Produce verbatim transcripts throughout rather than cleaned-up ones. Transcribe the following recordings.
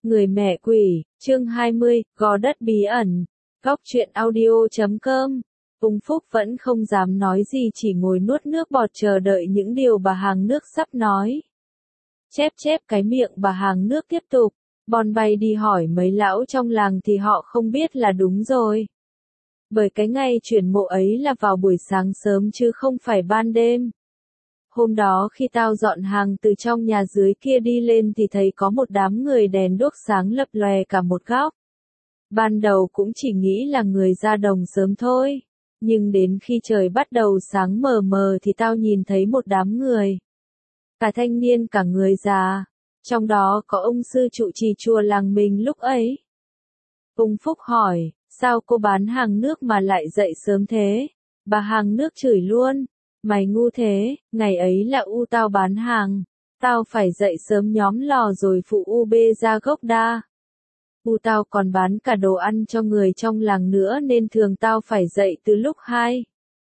Người mẹ quỷ, chương hai mươi, gò đất bí ẩn. Góc truyện audio chấm com. Ung Phúc vẫn không dám nói gì, chỉ ngồi nuốt nước bọt chờ đợi những điều bà hàng nước sắp nói. Chép chép cái miệng bà hàng nước tiếp tục. Bon bay đi hỏi mấy lão trong làng thì họ không biết là đúng rồi. Bởi cái ngày chuyển mộ ấy là vào buổi sáng sớm chứ không phải ban đêm. Hôm đó khi tao dọn hàng từ trong nhà dưới kia đi lên thì thấy có một đám người đèn đuốc sáng lập lòe cả một góc. Ban đầu cũng chỉ nghĩ là người ra đồng sớm thôi. Nhưng đến khi trời bắt đầu sáng mờ mờ thì tao nhìn thấy một đám người. Cả thanh niên cả người già. Trong đó có ông sư trụ trì chùa làng mình lúc ấy. Ung Phúc hỏi, sao cô bán hàng nước mà lại dậy sớm thế? Bà hàng nước chửi luôn. Mày ngu thế, ngày ấy là u tao bán hàng. Tao phải dậy sớm nhóm lò rồi phụ u bê ra gốc đa. U tao còn bán cả đồ ăn cho người trong làng nữa nên thường tao phải dậy từ lúc hai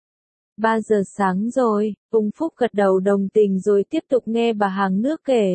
ba giờ sáng rồi. Ung Phúc gật đầu đồng tình rồi tiếp tục nghe bà hàng nước kể.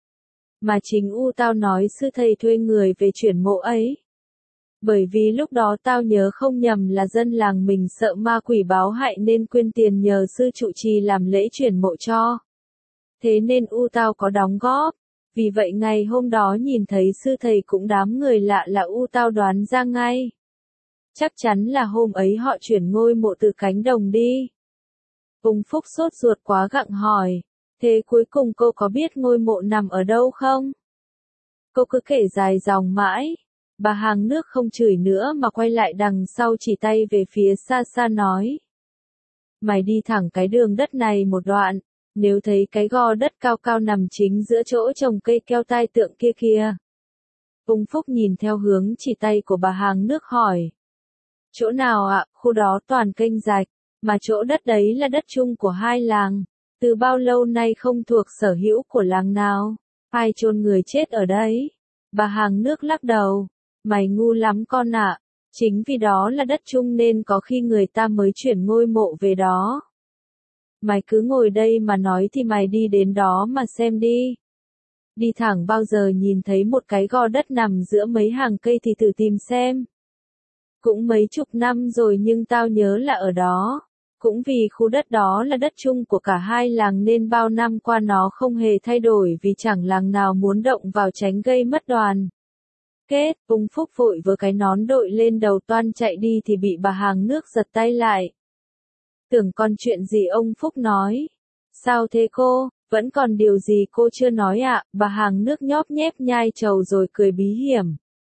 Mà chính u tao nói sư thầy thuê người về chuyển mộ ấy. Bởi vì lúc đó tao nhớ không nhầm là dân làng mình sợ ma quỷ báo hại nên quyên tiền nhờ sư trụ trì làm lễ chuyển mộ cho. Thế nên u tao có đóng góp. Vì vậy ngày hôm đó nhìn thấy sư thầy cũng đám người lạ là u tao đoán ra ngay. Chắc chắn là hôm ấy họ chuyển ngôi mộ từ cánh đồng đi. Ung Phúc sốt ruột quá gặng hỏi. Thế cuối cùng cô có biết ngôi mộ nằm ở đâu không? Cô cứ kể dài dòng mãi. Bà hàng nước không chửi nữa mà quay lại đằng sau chỉ tay về phía xa xa nói. Mày đi thẳng cái đường đất này một đoạn, nếu thấy cái gò đất cao cao nằm chính giữa chỗ trồng cây keo tai tượng kia kìa. Ung Phúc nhìn theo hướng chỉ tay của bà hàng nước hỏi. Chỗ nào ạ? Khu đó toàn kênh rạch, mà chỗ đất đấy là đất chung của hai làng. Từ bao lâu nay không thuộc sở hữu của làng nào? Ai chôn người chết ở đấy? Bà hàng nước lắc đầu. Mày ngu lắm con ạ, chính vì đó là đất chung nên có khi người ta mới chuyển ngôi mộ về đó. Mày cứ ngồi đây mà nói thì mày đi đến đó mà xem đi. Đi thẳng bao giờ nhìn thấy một cái gò đất nằm giữa mấy hàng cây thì thử tìm xem. Cũng mấy chục năm rồi nhưng tao nhớ là ở đó. Cũng vì khu đất đó là đất chung của cả hai làng nên bao năm qua nó không hề thay đổi vì chẳng làng nào muốn động vào tránh gây mất đoàn. Kết, Ung Phúc vội với cái nón đội lên đầu toan chạy đi thì bị bà hàng nước giật tay lại. Tưởng còn chuyện gì ông Phúc nói. Sao thế cô, vẫn còn điều gì cô chưa nói ạ? À? Bà hàng nước nhóp nhép nhai trầu rồi cười bí hiểm.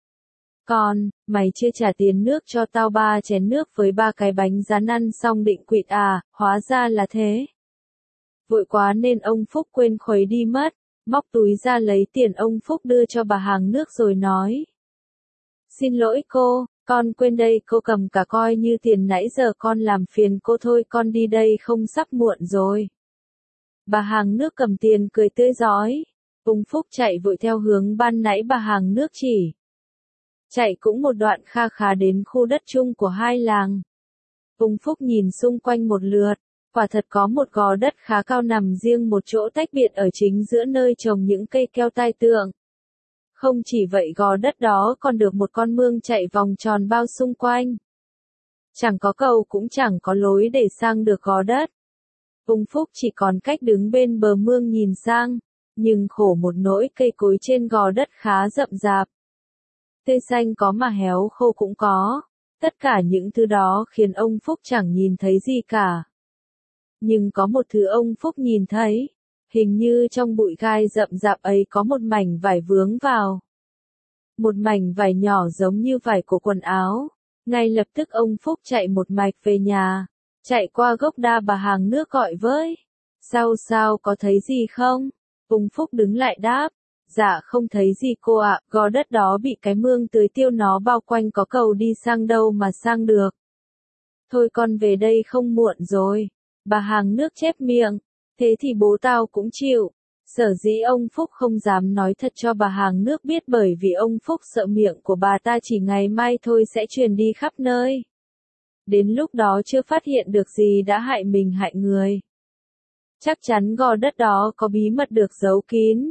Con, mày chưa trả tiền nước cho tao ba chén nước với ba cái bánh rán ăn xong định quỵt à, hóa ra là thế. Vội quá nên ông Phúc quên khuấy đi mất, móc túi ra lấy tiền ông Phúc đưa cho bà hàng nước rồi nói. Xin lỗi cô, con quên đây, cô cầm cả coi như tiền nãy giờ con làm phiền cô thôi, con đi đây không sắp muộn rồi. Bà hàng nước cầm tiền cười tươi rói. Ung Phúc chạy vội theo hướng ban nãy bà hàng nước chỉ. Chạy cũng một đoạn kha khá đến khu đất chung của hai làng. Ung Phúc nhìn xung quanh một lượt, quả thật có một gò đất khá cao nằm riêng một chỗ tách biệt ở chính giữa nơi trồng những cây keo tai tượng. Không chỉ vậy gò đất đó còn được một con mương chạy vòng tròn bao xung quanh. Chẳng có cầu cũng chẳng có lối để sang được gò đất. Ung Phúc chỉ còn cách đứng bên bờ mương nhìn sang, nhưng khổ một nỗi cây cối trên gò đất khá rậm rạp. Tươi xanh có mà héo khô cũng có, tất cả những thứ đó khiến ông Phúc chẳng nhìn thấy gì cả. Nhưng có một thứ ông Phúc nhìn thấy. Hình như trong bụi gai rậm rạp ấy có một mảnh vải vướng vào. Một mảnh vải nhỏ giống như vải của quần áo. Ngay lập tức ông Phúc chạy một mạch về nhà. Chạy qua gốc đa bà hàng nước gọi với. Sao sao có thấy gì không? Ung Phúc đứng lại đáp. Dạ không thấy gì cô ạ, gò đất đó bị cái mương tưới tiêu nó bao quanh có cầu đi sang đâu mà sang được. Thôi con về đây không muộn rồi. Bà hàng nước chép miệng. Thế thì bố tao cũng chịu. Sở dĩ ông Phúc không dám nói thật cho bà hàng nước biết bởi vì ông Phúc sợ miệng của bà ta chỉ ngày mai thôi sẽ truyền đi khắp nơi. Đến lúc đó chưa phát hiện được gì đã hại mình hại người. Chắc chắn gò đất đó có bí mật được giấu kín.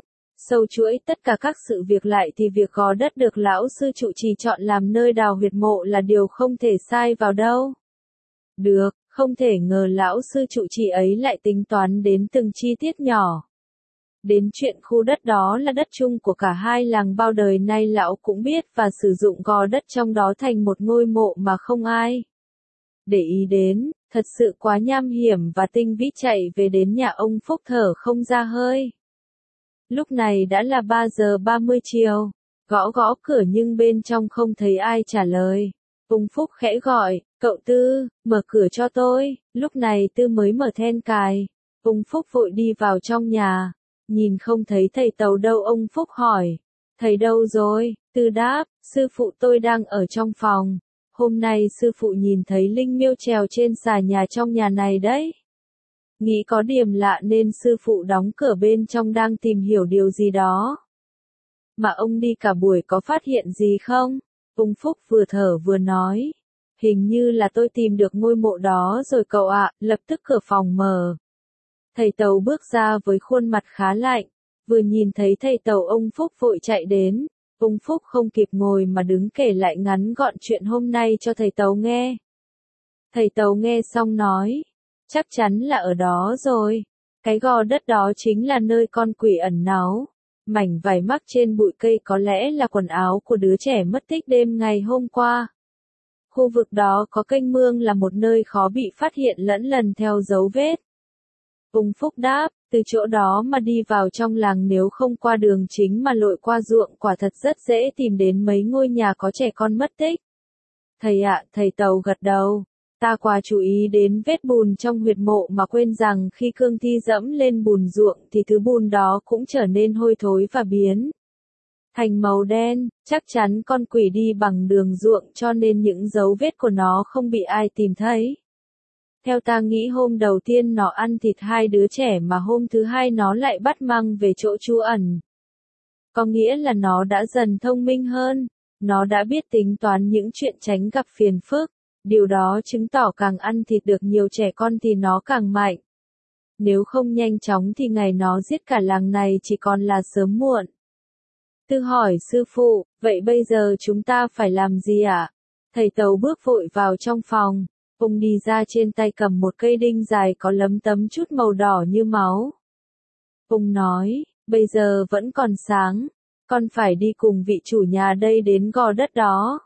Sâu chuỗi tất cả các sự việc lại thì việc gò đất được lão sư trụ trì chọn làm nơi đào huyệt mộ là điều không thể sai vào đâu. Được, không thể ngờ lão sư trụ trì ấy lại tính toán đến từng chi tiết nhỏ. Đến chuyện khu đất đó là đất chung của cả hai làng bao đời nay lão cũng biết và sử dụng gò đất trong đó thành một ngôi mộ mà không ai để ý đến, thật sự quá nham hiểm và tinh vĩ chạy về đến nhà ông Phúc thở không ra hơi. Lúc này đã là ba giờ ba mươi chiều, gõ gõ cửa nhưng bên trong không thấy ai trả lời. Ông Phúc khẽ gọi, cậu Tư, mở cửa cho tôi, lúc này Tư mới mở then cài. Ông Phúc vội đi vào trong nhà, nhìn không thấy thầy Tàu đâu ông Phúc hỏi, thầy đâu rồi? Tư đáp, sư phụ tôi đang ở trong phòng. Hôm nay sư phụ nhìn thấy linh miêu trèo trên xà nhà trong nhà này đấy. Nghĩ có điểm lạ nên sư phụ đóng cửa bên trong đang tìm hiểu điều gì đó. Mà ông đi cả buổi có phát hiện gì không? Ông Phúc vừa thở vừa nói. Hình như là tôi tìm được ngôi mộ đó rồi cậu ạ, lập tức cửa phòng mở. Thầy Tàu bước ra với khuôn mặt khá lạnh. Vừa nhìn thấy thầy Tàu ông Phúc vội chạy đến. Ông Phúc không kịp ngồi mà đứng kể lại ngắn gọn chuyện hôm nay cho thầy Tàu nghe. Thầy Tàu nghe xong nói. Chắc chắn là ở đó rồi. Cái gò đất đó chính là nơi con quỷ ẩn náu. Mảnh vải mắc trên bụi cây có lẽ là quần áo của đứa trẻ mất tích đêm ngày hôm qua. Khu vực đó có kênh mương là một nơi khó bị phát hiện lẫn lần theo dấu vết. Ông Phúc đáp, từ chỗ đó mà đi vào trong làng nếu không qua đường chính mà lội qua ruộng quả thật rất dễ tìm đến mấy ngôi nhà có trẻ con mất tích. Thầy ạ, thầy Tàu gật đầu. Ta quá chú ý đến vết bùn trong huyệt mộ mà quên rằng khi cương thi dẫm lên bùn ruộng thì thứ bùn đó cũng trở nên hôi thối và biến thành màu đen, chắc chắn con quỷ đi bằng đường ruộng cho nên những dấu vết của nó không bị ai tìm thấy. Theo ta nghĩ hôm đầu tiên nó ăn thịt hai đứa trẻ mà hôm thứ hai nó lại bắt mang về chỗ trú ẩn. Có nghĩa là nó đã dần thông minh hơn, nó đã biết tính toán những chuyện tránh gặp phiền phức. Điều đó chứng tỏ càng ăn thịt được nhiều trẻ con thì nó càng mạnh. Nếu không nhanh chóng thì ngày nó giết cả làng này chỉ còn là sớm muộn. Tư hỏi sư phụ, vậy bây giờ chúng ta phải làm gì ạ? Thầy Tàu bước vội vào trong phòng. Ông đi ra trên tay cầm một cây đinh dài có lấm tấm chút màu đỏ như máu. Ông nói, bây giờ vẫn còn sáng, con phải đi cùng vị chủ nhà đây đến gò đất đó.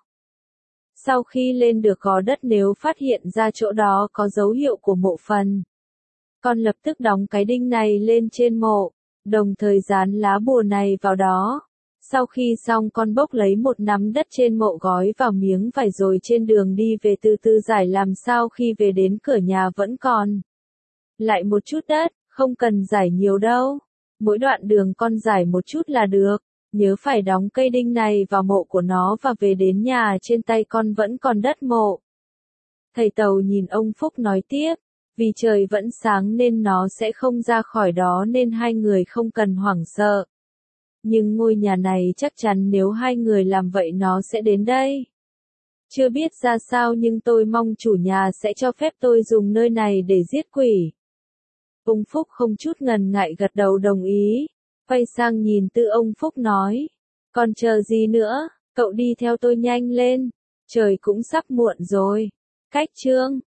Sau khi lên được gò đất nếu phát hiện ra chỗ đó có dấu hiệu của mộ phần, con lập tức đóng cái đinh này lên trên mộ, đồng thời dán lá bùa này vào đó. Sau khi xong con bốc lấy một nắm đất trên mộ gói vào miếng vải rồi trên đường đi về từ từ giải làm sao khi về đến cửa nhà vẫn còn lại một chút đất, không cần giải nhiều đâu. Mỗi đoạn đường con giải một chút là được. Nhớ phải đóng cây đinh này vào mộ của nó và về đến nhà trên tay con vẫn còn đất mộ. Thầy Tàu nhìn ông Phúc nói tiếp, vì trời vẫn sáng nên nó sẽ không ra khỏi đó nên hai người không cần hoảng sợ. Nhưng ngôi nhà này chắc chắn nếu hai người làm vậy nó sẽ đến đây. Chưa biết ra sao nhưng tôi mong chủ nhà sẽ cho phép tôi dùng nơi này để giết quỷ. Ông Phúc không chút ngần ngại gật đầu đồng ý. Quay sang nhìn Tư ông Phúc nói. Còn chờ gì nữa, cậu đi theo tôi nhanh lên. Trời cũng sắp muộn rồi. Cách chương.